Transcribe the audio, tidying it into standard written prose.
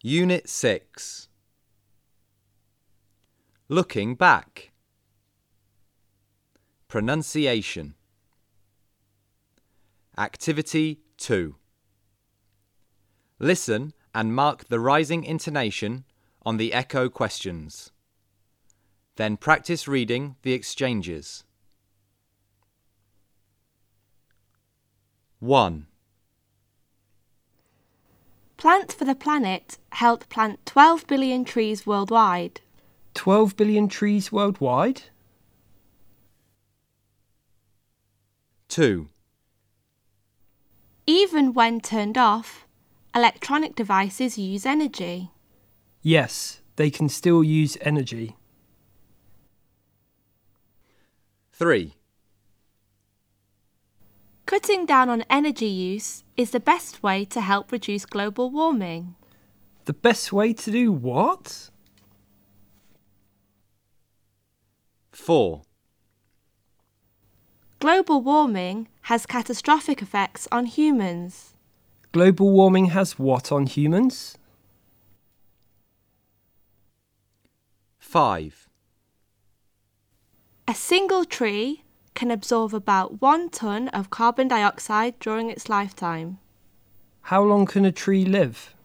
Unit 6. Looking back. Pronunciation. Activity 2. Listen and mark the rising intonation on the echo questions. Then practice reading the exchanges. 1. Plant for the Planet helped plant 12 billion trees worldwide. 12 billion trees worldwide? 2. Even when turned off, electronic devices use energy. Yes, they can still use energy. 3. Cutting down on energy use is the best way to help reduce global warming. The best way to do what? 4. Global warming has catastrophic effects on humans. Global warming has what on humans? 5. A single tree can absorb about 1 ton of carbon dioxide during its lifetime. How long can a tree live?